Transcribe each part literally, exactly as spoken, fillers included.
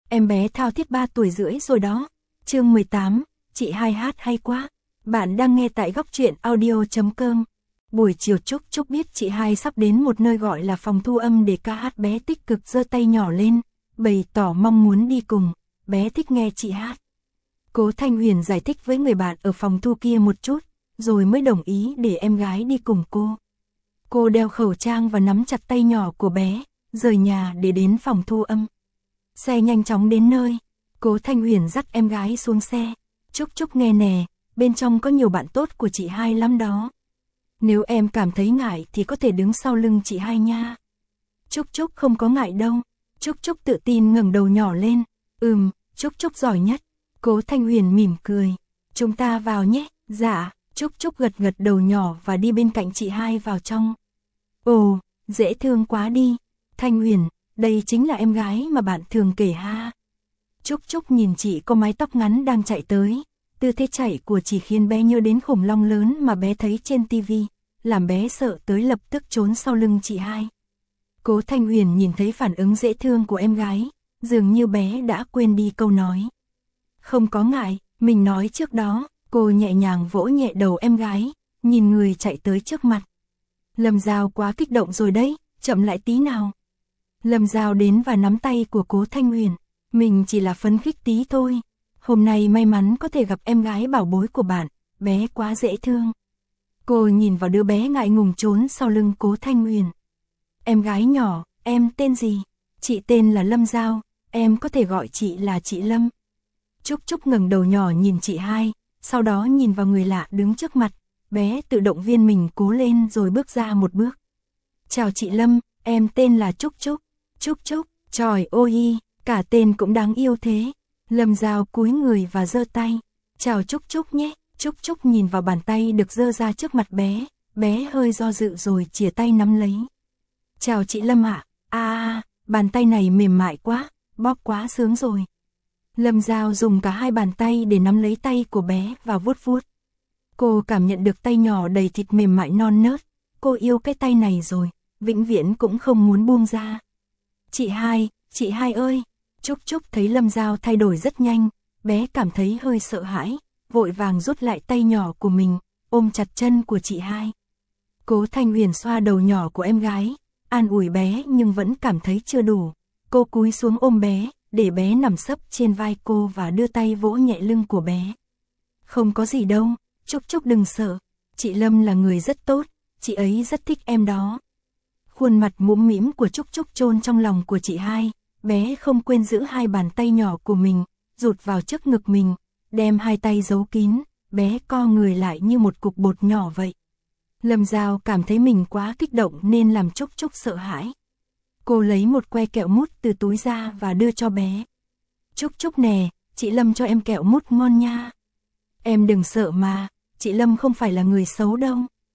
Em bé thao thiết ba tuổi rưỡi rồi đó. Chương mười tám, chị hai hát hay quá. Bạn đang nghe tại góc truyện audio chấm com. Buổi chiều Trúc Trúc biết chị hai sắp đến một nơi gọi là phòng thu âm để ca hát, bé tích cực giơ tay nhỏ lên, bày tỏ mong muốn đi cùng, bé thích nghe chị hát. Cố Thanh Huyền giải thích với người bạn ở phòng thu kia một chút, rồi mới đồng ý để em gái đi cùng cô. Cô đeo khẩu trang và nắm chặt tay nhỏ của bé, rời nhà để đến phòng thu âm. Xe nhanh chóng đến nơi, Cố Thanh Huyền dắt em gái xuống xe. Trúc Trúc nghe nè, bên trong có nhiều bạn tốt của chị hai lắm đó. Nếu em cảm thấy ngại thì có thể đứng sau lưng chị hai nha. Trúc Trúc không có ngại đâu. Trúc Trúc tự tin ngẩng đầu nhỏ lên. Ừm, Trúc Trúc giỏi nhất. Cố Thanh Huyền mỉm cười. Chúng ta vào nhé. Dạ. Trúc Trúc gật gật đầu nhỏ và đi bên cạnh chị hai vào trong. Ồ, dễ thương quá đi. Thanh Huyền, đây chính là em gái mà bạn thường kể ha. Trúc Trúc nhìn chị có mái tóc ngắn đang chạy tới. Tư thế chạy của chị khiến bé nhớ đến khủng long lớn mà bé thấy trên tivi, làm bé sợ tới lập tức trốn sau lưng chị hai. Cố Thanh Huyền nhìn thấy phản ứng dễ thương của em gái, dường như bé đã quên đi câu nói. Không có ngại, mình nói trước đó. Cô nhẹ nhàng vỗ nhẹ đầu em gái, nhìn người chạy tới trước mặt. Lâm Giao quá kích động rồi đấy, chậm lại tí nào. Lâm Giao đến và nắm tay của Cố Thanh Huyền. Mình chỉ là phấn khích tí thôi. Hôm nay may mắn có thể gặp em gái bảo bối của bạn, bé quá dễ thương. Cô nhìn vào đứa bé ngại ngùng trốn sau lưng Cố Thanh Huyền. Em gái nhỏ, em tên gì? Chị tên là Lâm Giao, em có thể gọi chị là chị Lâm. Trúc Trúc ngẩng đầu nhỏ nhìn chị hai, sau đó nhìn vào người lạ đứng trước mặt, bé tự động viên mình cố lên rồi bước ra một bước. Chào chị Lâm, em tên là Trúc Trúc. Trúc Trúc, trời ơi, cả tên cũng đáng yêu thế. Lâm Giao cúi người và giơ tay. Chào Trúc Trúc nhé. Trúc Trúc nhìn vào bàn tay được giơ ra trước mặt bé, bé hơi do dự rồi chìa tay nắm lấy. Chào chị Lâm ạ. À. à, bàn tay này mềm mại quá, bóp quá sướng rồi. Lâm Giao dùng cả hai bàn tay để nắm lấy tay của bé và vuốt vuốt. Cô cảm nhận được tay nhỏ đầy thịt mềm mại non nớt. Cô yêu cái tay này rồi, vĩnh viễn cũng không muốn buông ra. Chị hai, chị hai ơi. Trúc Trúc thấy Lâm Giao thay đổi rất nhanh, bé cảm thấy hơi sợ hãi, vội vàng rút lại tay nhỏ của mình, ôm chặt chân của chị hai. Cố Thanh Huyền xoa đầu nhỏ của em gái, an ủi bé nhưng vẫn cảm thấy chưa đủ. Cô cúi xuống ôm bé, để bé nằm sấp trên vai cô và đưa tay vỗ nhẹ lưng của bé. Không có gì đâu, Trúc Trúc đừng sợ, chị Lâm là người rất tốt, chị ấy rất thích em đó. Khuôn mặt mũm mĩm của Trúc Trúc chôn trong lòng của chị hai, bé không quên giữ hai bàn tay nhỏ của mình, rụt vào trước ngực mình, đem hai tay giấu kín, bé co người lại như một cục bột nhỏ vậy. Lâm Giao cảm thấy mình quá kích động nên làm Trúc Trúc sợ hãi. Cô lấy một que kẹo mút từ túi ra và đưa cho bé. Trúc Trúc nè, chị Lâm cho em kẹo mút ngon nha. Em đừng sợ mà, chị Lâm không phải là người xấu đâu.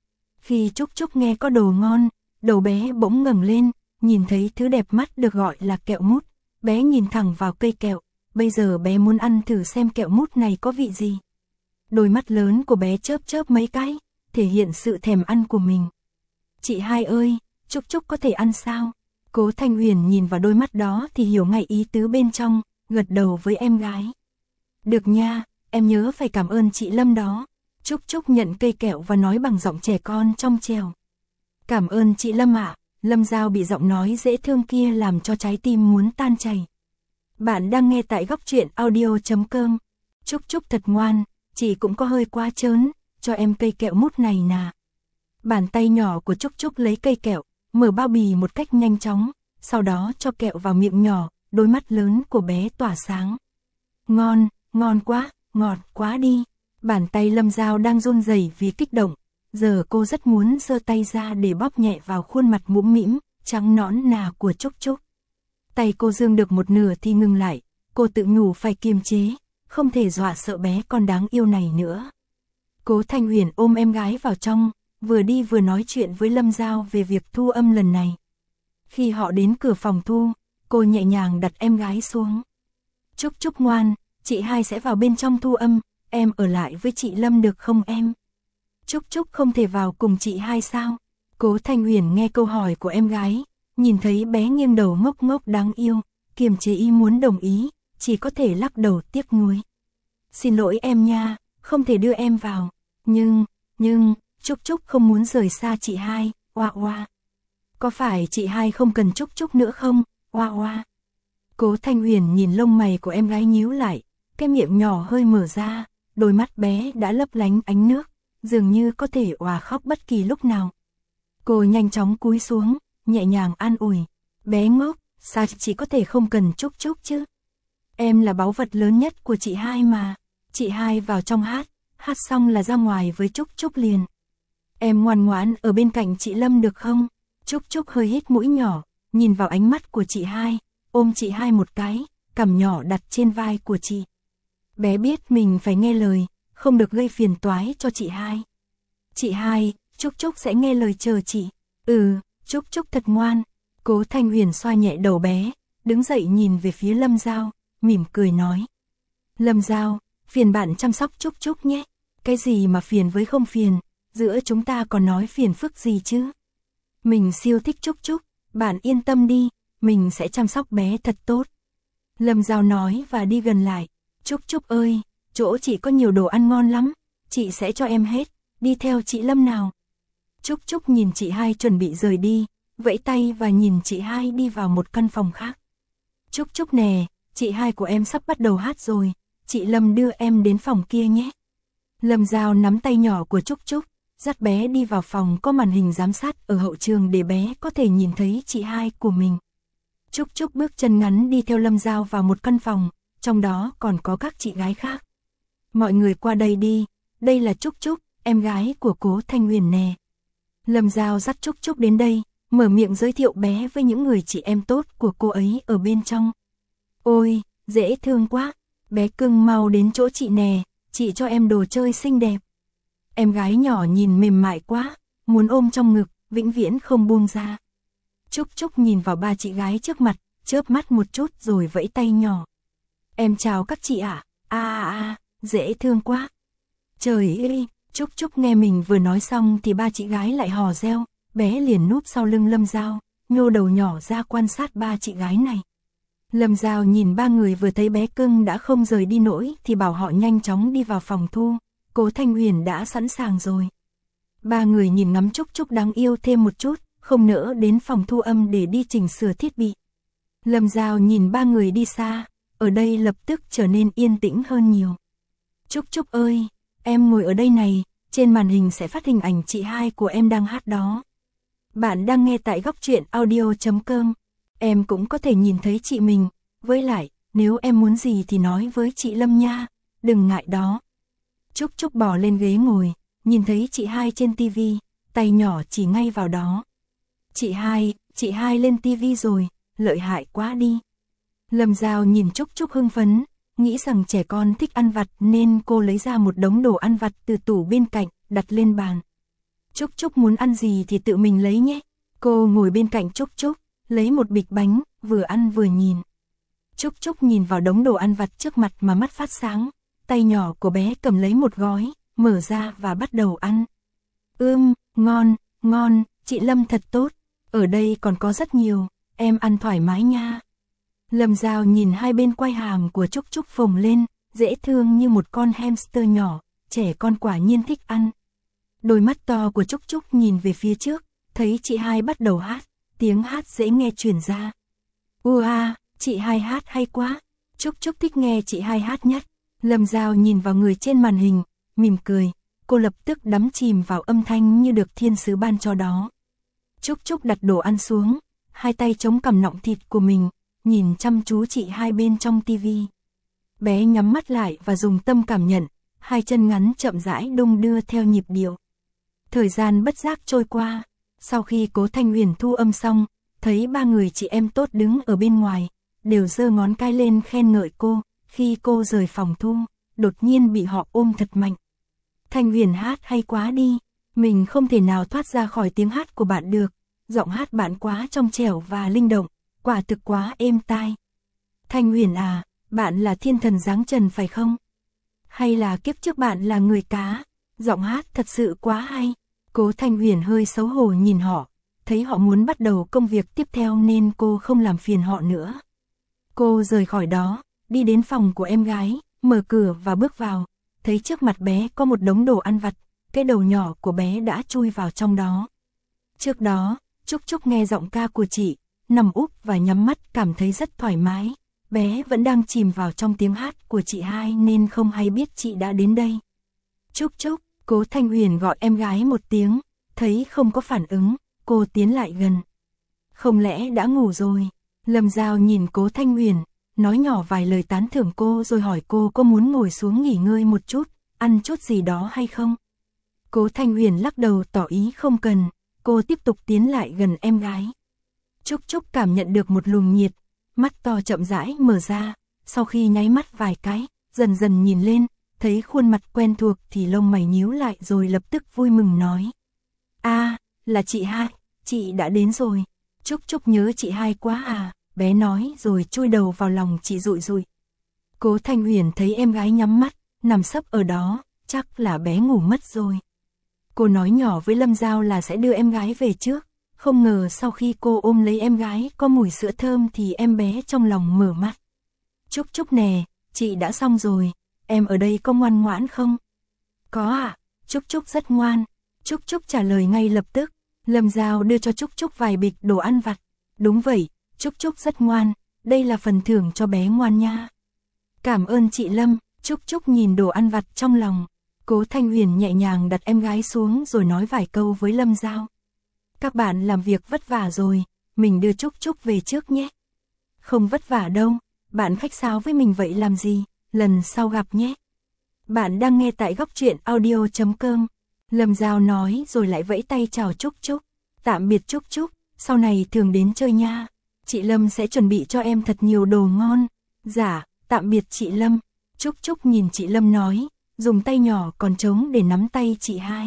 Khi Trúc Trúc nghe có đồ ngon, đầu bé bỗng ngẩng lên, nhìn thấy thứ đẹp mắt được gọi là kẹo mút. Bé nhìn thẳng vào cây kẹo, bây giờ bé muốn ăn thử xem kẹo mút này có vị gì. Đôi mắt lớn của bé chớp chớp mấy cái, thể hiện sự thèm ăn của mình. Chị hai ơi, Trúc Trúc có thể ăn sao? Cố Thanh Huyền nhìn vào đôi mắt đó thì hiểu ngay ý tứ bên trong, gật đầu với em gái. Được nha, em nhớ phải cảm ơn chị Lâm đó. Trúc Trúc nhận cây kẹo và nói bằng giọng trẻ con trong trẻo. Cảm ơn chị Lâm ạ. Lâm Giao bị giọng nói dễ thương kia làm cho trái tim muốn tan chảy. Bạn đang nghe tại góc truyện audio chấm com. Trúc Trúc thật ngoan, chị cũng có hơi quá trớn, cho em cây kẹo mút này nà. Bàn tay nhỏ của Trúc Trúc lấy cây kẹo, mở bao bì một cách nhanh chóng, sau đó cho kẹo vào miệng nhỏ, đôi mắt lớn của bé tỏa sáng. Ngon, ngon quá, ngọt quá đi. Bàn tay Lâm Giao đang run rẩy vì kích động, giờ cô rất muốn giơ tay ra để bóp nhẹ vào khuôn mặt mũm mĩm, trắng nõn nà của Trúc Trúc. Tay cô dương được một nửa thì ngừng lại, cô tự nhủ phải kiềm chế, không thể dọa sợ bé con đáng yêu này nữa. Cố Thanh Huyền ôm em gái vào trong, vừa đi vừa nói chuyện với Lâm Giao về việc thu âm lần này. Khi họ đến cửa phòng thu, cô nhẹ nhàng đặt em gái xuống. Trúc Trúc ngoan, chị hai sẽ vào bên trong thu âm, em ở lại với chị Lâm được không em? Trúc Trúc không thể vào cùng chị hai sao? Cố Thanh Huyền nghe câu hỏi của em gái, nhìn thấy bé nghiêng đầu ngốc ngốc đáng yêu, kiềm chế ý muốn đồng ý, chỉ có thể lắc đầu tiếc nuối. Xin lỗi em nha, không thể đưa em vào. Nhưng, nhưng, Trúc Trúc không muốn rời xa chị hai, oa oa. Có phải chị hai không cần Trúc Trúc nữa không, oa oa. Cố Thanh Huyền nhìn lông mày của em gái nhíu lại, cái miệng nhỏ hơi mở ra, đôi mắt bé đã lấp lánh ánh nước, dường như có thể òa khóc bất kỳ lúc nào. Cô nhanh chóng cúi xuống, nhẹ nhàng an ủi. Bé ngốc, sao chị có thể không cần Trúc Trúc chứ? Em là báu vật lớn nhất của chị hai mà. Chị hai vào trong hát, hát xong là ra ngoài với Trúc Trúc liền. Em ngoan ngoãn ở bên cạnh chị Lâm được không? Trúc Trúc hơi hít mũi nhỏ, nhìn vào ánh mắt của chị hai, ôm chị hai một cái, cằm nhỏ đặt trên vai của chị. Bé biết mình phải nghe lời, không được gây phiền toái cho chị hai. Chị hai, Trúc Trúc sẽ nghe lời chờ chị. Ừ, Trúc Trúc thật ngoan. Cố Thanh Huyền xoa nhẹ đầu bé, đứng dậy nhìn về phía Lâm Giao, mỉm cười nói. Lâm Giao, phiền bạn chăm sóc Trúc Trúc nhé. Cái gì mà phiền với không phiền, giữa chúng ta còn nói phiền phức gì chứ? Mình siêu thích Trúc Trúc, bạn yên tâm đi, mình sẽ chăm sóc bé thật tốt. Lâm Giao nói và đi gần lại. Trúc Trúc ơi, chỗ chị có nhiều đồ ăn ngon lắm, chị sẽ cho em hết, đi theo chị Lâm nào. Trúc Trúc nhìn chị hai chuẩn bị rời đi, vẫy tay và nhìn chị hai đi vào một căn phòng khác. Trúc Trúc nè, chị hai của em sắp bắt đầu hát rồi, chị Lâm đưa em đến phòng kia nhé. Lâm Giao nắm tay nhỏ của Trúc Trúc, dắt bé đi vào phòng có màn hình giám sát ở hậu trường để bé có thể nhìn thấy chị hai của mình. Trúc Trúc bước chân ngắn đi theo Lâm Giao vào một căn phòng, trong đó còn có các chị gái khác. Mọi người qua đây đi, đây là Trúc Trúc, em gái của Cố Thanh Huyền nè. Lâm Giao dắt Trúc Trúc đến đây, mở miệng giới thiệu bé với những người chị em tốt của cô ấy ở bên trong. Ôi, dễ thương quá, bé cưng mau đến chỗ chị nè, chị cho em đồ chơi xinh đẹp. Em gái nhỏ nhìn mềm mại quá, muốn ôm trong ngực, vĩnh viễn không buông ra. Trúc Trúc nhìn vào ba chị gái trước mặt, chớp mắt một chút rồi vẫy tay nhỏ. Em chào các chị ạ, à, à à, dễ thương quá. Trời ơi, Trúc Trúc nghe mình vừa nói xong thì ba chị gái lại hò reo, bé liền núp sau lưng Lâm Giao, nhô đầu nhỏ ra quan sát ba chị gái này. Lâm Giao nhìn ba người vừa thấy bé cưng đã không rời đi nổi thì bảo họ nhanh chóng đi vào phòng thu, Cố Thanh Huyền đã sẵn sàng rồi. Ba người nhìn ngắm Trúc Trúc đáng yêu thêm một chút, không nỡ đến phòng thu âm để đi chỉnh sửa thiết bị. Lâm Giao nhìn ba người đi xa, ở đây lập tức trở nên yên tĩnh hơn nhiều. Trúc Trúc ơi, em ngồi ở đây này, trên màn hình sẽ phát hình ảnh chị hai của em đang hát đó. Bạn đang nghe tại góc truyện audio chấm com. Em cũng có thể nhìn thấy chị mình, với lại, nếu em muốn gì thì nói với chị Lâm nha, đừng ngại đó. Trúc Trúc bò lên ghế ngồi, nhìn thấy chị hai trên tivi, tay nhỏ chỉ ngay vào đó. Chị hai, chị hai lên tivi rồi, lợi hại quá đi. Lâm Giao nhìn Trúc Trúc hưng phấn, nghĩ rằng trẻ con thích ăn vặt nên cô lấy ra một đống đồ ăn vặt từ tủ bên cạnh, đặt lên bàn. Trúc Trúc muốn ăn gì thì tự mình lấy nhé. Cô ngồi bên cạnh Trúc Trúc, lấy một bịch bánh, vừa ăn vừa nhìn. Trúc Trúc nhìn vào đống đồ ăn vặt trước mặt mà mắt phát sáng, tay nhỏ của bé cầm lấy một gói, mở ra và bắt đầu ăn. Ưm, ngon, ngon, chị Lâm thật tốt, ở đây còn có rất nhiều, em ăn thoải mái nha. Lâm Giao nhìn hai bên quai hàm của Trúc Trúc phồng lên, dễ thương như một con hamster nhỏ, trẻ con quả nhiên thích ăn. Đôi mắt to của Trúc Trúc nhìn về phía trước, thấy chị hai bắt đầu hát, tiếng hát dễ nghe truyền ra. Ua, chị hai hát hay quá, Trúc Trúc thích nghe chị hai hát nhất. Lâm Giao nhìn vào người trên màn hình, mỉm cười, cô lập tức đắm chìm vào âm thanh như được thiên sứ ban cho đó. Trúc Trúc đặt đồ ăn xuống, hai tay chống cằm nọng thịt của mình, nhìn chăm chú chị hai bên trong tivi. Bé nhắm mắt lại và dùng tâm cảm nhận, hai chân ngắn chậm rãi đung đưa theo nhịp điệu. Thời gian bất giác trôi qua, sau khi Cố Thanh Huyền thu âm xong, thấy ba người chị em tốt đứng ở bên ngoài, đều giơ ngón cái lên khen ngợi cô, khi cô rời phòng thu, đột nhiên bị họ ôm thật mạnh. Thanh Huyền hát hay quá đi, mình không thể nào thoát ra khỏi tiếng hát của bạn được, giọng hát bạn quá trong trẻo và linh động, quả thực quá êm tai. Thanh Huyền à, bạn là thiên thần giáng trần phải không? Hay là kiếp trước bạn là người cá? Giọng hát thật sự quá hay. Cố Thanh Huyền hơi xấu hổ nhìn họ, thấy họ muốn bắt đầu công việc tiếp theo nên cô không làm phiền họ nữa. Cô rời khỏi đó, đi đến phòng của em gái, mở cửa và bước vào, thấy trước mặt bé có một đống đồ ăn vặt, cái đầu nhỏ của bé đã chui vào trong đó. Trước đó, Trúc Trúc nghe giọng ca của chị, nằm úp và nhắm mắt cảm thấy rất thoải mái, bé vẫn đang chìm vào trong tiếng hát của chị hai nên không hay biết chị đã đến đây. Trúc Trúc, Cố Thanh Huyền gọi em gái một tiếng, thấy không có phản ứng, cô tiến lại gần. Không lẽ đã ngủ rồi? Lâm Giao nhìn Cố Thanh Huyền, nói nhỏ vài lời tán thưởng cô rồi hỏi cô có muốn ngồi xuống nghỉ ngơi một chút, ăn chút gì đó hay không? Cố Thanh Huyền lắc đầu tỏ ý không cần, cô tiếp tục tiến lại gần em gái. Trúc Trúc cảm nhận được một luồng nhiệt, mắt to chậm rãi mở ra, sau khi nháy mắt vài cái, dần dần nhìn lên, thấy khuôn mặt quen thuộc thì lông mày nhíu lại rồi lập tức vui mừng nói. À, là chị hai, chị đã đến rồi. Trúc Trúc nhớ chị hai quá à, bé nói rồi chui đầu vào lòng chị rụi rụi. Cố Thanh Huyền thấy em gái nhắm mắt, nằm sấp ở đó, chắc là bé ngủ mất rồi. Cô nói nhỏ với Lâm Giao là sẽ đưa em gái về trước, không ngờ sau khi cô ôm lấy em gái có mùi sữa thơm thì em bé trong lòng mở mắt. Trúc Trúc nè, chị đã xong rồi, em ở đây có ngoan ngoãn không? Có ạ, à, Trúc Trúc rất ngoan. Trúc Trúc trả lời ngay lập tức. Lâm Giao đưa cho Trúc Trúc vài bịch đồ ăn vặt. Đúng vậy, Trúc Trúc rất ngoan, đây là phần thưởng cho bé ngoan nha. Cảm ơn chị Lâm. Trúc Trúc nhìn đồ ăn vặt trong lòng. Cố Thanh Huyền nhẹ nhàng đặt em gái xuống rồi nói vài câu với Lâm Giao. Các bạn làm việc vất vả rồi, mình đưa Trúc Trúc về trước nhé. Không vất vả đâu, bạn khách sáo với mình vậy làm gì, lần sau gặp nhé. Bạn đang nghe tại góc truyện audio chấm com. Lâm Giao nói rồi lại vẫy tay chào Trúc Trúc. Tạm biệt Trúc Trúc, sau này thường đến chơi nha. Chị Lâm sẽ chuẩn bị cho em thật nhiều đồ ngon. Dạ, tạm biệt chị Lâm. Trúc Trúc nhìn chị Lâm nói, dùng tay nhỏ còn trống để nắm tay chị hai.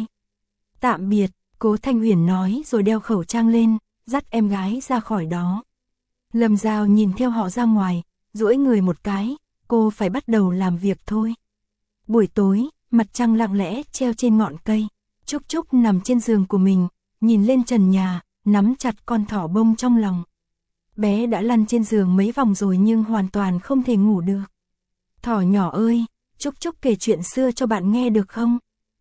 Tạm biệt, Cố Thanh Huyền nói rồi đeo khẩu trang lên, dắt em gái ra khỏi đó. Lâm Giao nhìn theo họ ra ngoài, duỗi người một cái, cô phải bắt đầu làm việc thôi. Buổi tối, mặt trăng lặng lẽ treo trên ngọn cây. Trúc Trúc nằm trên giường của mình, nhìn lên trần nhà, nắm chặt con thỏ bông trong lòng. Bé đã lăn trên giường mấy vòng rồi nhưng hoàn toàn không thể ngủ được. Thỏ nhỏ ơi, Trúc Trúc kể chuyện xưa cho bạn nghe được không?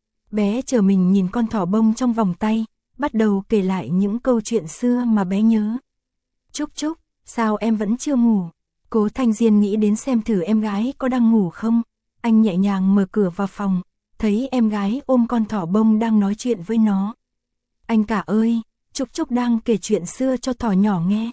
Bé chờ mình nhìn con thỏ bông trong vòng tay, bắt đầu kể lại những câu chuyện xưa mà bé nhớ. Trúc Trúc, sao em vẫn chưa ngủ? Cố Thanh Diên nghĩ đến xem thử em gái có đang ngủ không. Anh nhẹ nhàng mở cửa vào phòng, thấy em gái ôm con thỏ bông đang nói chuyện với nó. Anh cả ơi, Trúc Trúc đang kể chuyện xưa cho thỏ nhỏ nghe.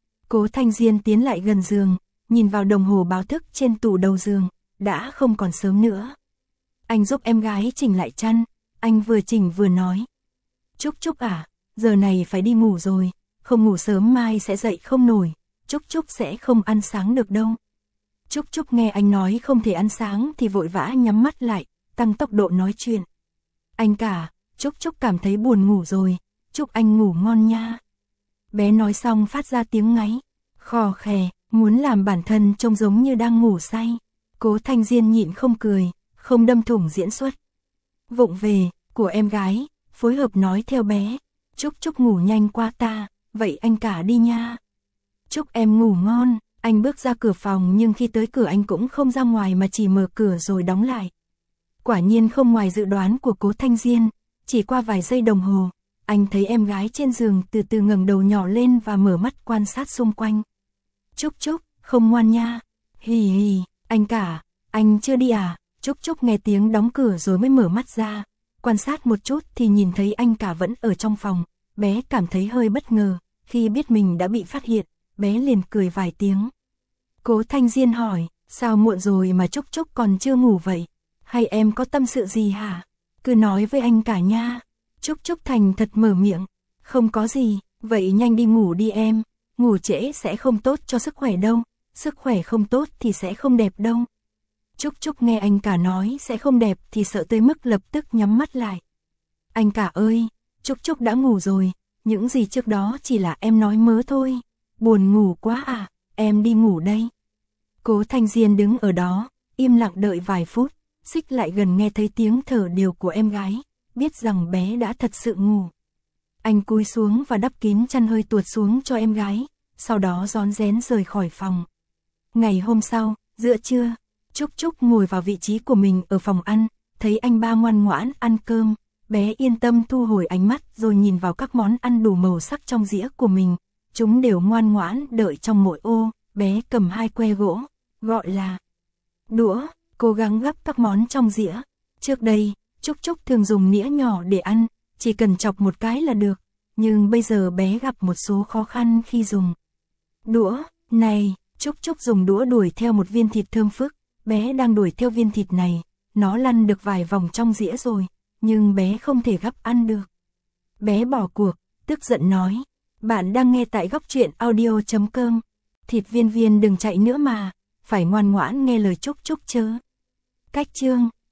Cố Thanh Diên tiến lại gần giường, nhìn vào đồng hồ báo thức trên tủ đầu giường, đã không còn sớm nữa. Anh giúp em gái chỉnh lại chăn, anh vừa chỉnh vừa nói. Trúc Trúc à, giờ này phải đi ngủ rồi, không ngủ sớm mai sẽ dậy không nổi, Trúc Trúc sẽ không ăn sáng được đâu. Trúc Trúc nghe anh nói không thể ăn sáng thì vội vã nhắm mắt lại, tăng tốc độ nói chuyện. Anh cả, Trúc Trúc cảm thấy buồn ngủ rồi, chúc anh ngủ ngon nha. Bé nói xong phát ra tiếng ngáy, khò khè, muốn làm bản thân trông giống như đang ngủ say. Cố Thanh Diên nhịn không cười, không đâm thủng diễn xuất. Vụng về, của em gái, phối hợp nói theo bé. Trúc Trúc ngủ nhanh quá ta, vậy anh cả đi nha. Chúc em ngủ ngon. Anh bước ra cửa phòng nhưng khi tới cửa anh cũng không ra ngoài mà chỉ mở cửa rồi đóng lại. Quả nhiên không ngoài dự đoán của Cố Thanh Diên, chỉ qua vài giây đồng hồ, anh thấy em gái trên giường từ từ ngẩng đầu nhỏ lên và mở mắt quan sát xung quanh. Trúc Trúc, không ngoan nha. Hì hì, anh cả, anh chưa đi à? Trúc Trúc nghe tiếng đóng cửa rồi mới mở mắt ra, quan sát một chút thì nhìn thấy anh cả vẫn ở trong phòng, bé cảm thấy hơi bất ngờ, khi biết mình đã bị phát hiện, bé liền cười vài tiếng. Cố Thanh Diên hỏi, sao muộn rồi mà Trúc Trúc còn chưa ngủ vậy? Hay em có tâm sự gì hả? Cứ nói với anh cả nha. Trúc Trúc thành thật mở miệng, không có gì, vậy nhanh đi ngủ đi em, ngủ trễ sẽ không tốt cho sức khỏe đâu, sức khỏe không tốt thì sẽ không đẹp đâu. Trúc Trúc nghe anh cả nói sẽ không đẹp thì sợ tới mức lập tức nhắm mắt lại. Anh cả ơi, Trúc Trúc đã ngủ rồi, những gì trước đó chỉ là em nói mớ thôi. Buồn ngủ quá à, em đi ngủ đây. Cố Thanh Diên đứng ở đó, im lặng đợi vài phút, xích lại gần nghe thấy tiếng thở đều của em gái, biết rằng bé đã thật sự ngủ. Anh cúi xuống và đắp kín chăn hơi tuột xuống cho em gái, sau đó rón rén rời khỏi phòng. Ngày hôm sau, Giữa trưa, Trúc Trúc ngồi vào vị trí của mình ở phòng ăn, thấy anh ba ngoan ngoãn ăn cơm, bé yên tâm thu hồi ánh mắt rồi nhìn vào các món ăn đủ màu sắc trong dĩa của mình. Chúng đều ngoan ngoãn đợi trong mỗi ô, bé cầm hai que gỗ, gọi là đũa, cố gắng gắp các món trong dĩa. Trước đây, Trúc Trúc thường dùng nĩa nhỏ để ăn, chỉ cần chọc một cái là được, nhưng bây giờ bé gặp một số khó khăn khi dùng đũa. Này, Trúc Trúc dùng đũa đuổi theo một viên thịt thơm phức, bé đang đuổi theo viên thịt này, nó lăn được vài vòng trong dĩa rồi, nhưng bé không thể gắp ăn được. Bé bỏ cuộc, tức giận nói, bạn đang nghe tại góc truyện audio chấm com, thịt viên viên đừng chạy nữa mà, phải ngoan ngoãn nghe lời Trúc Trúc chớ. Cách chương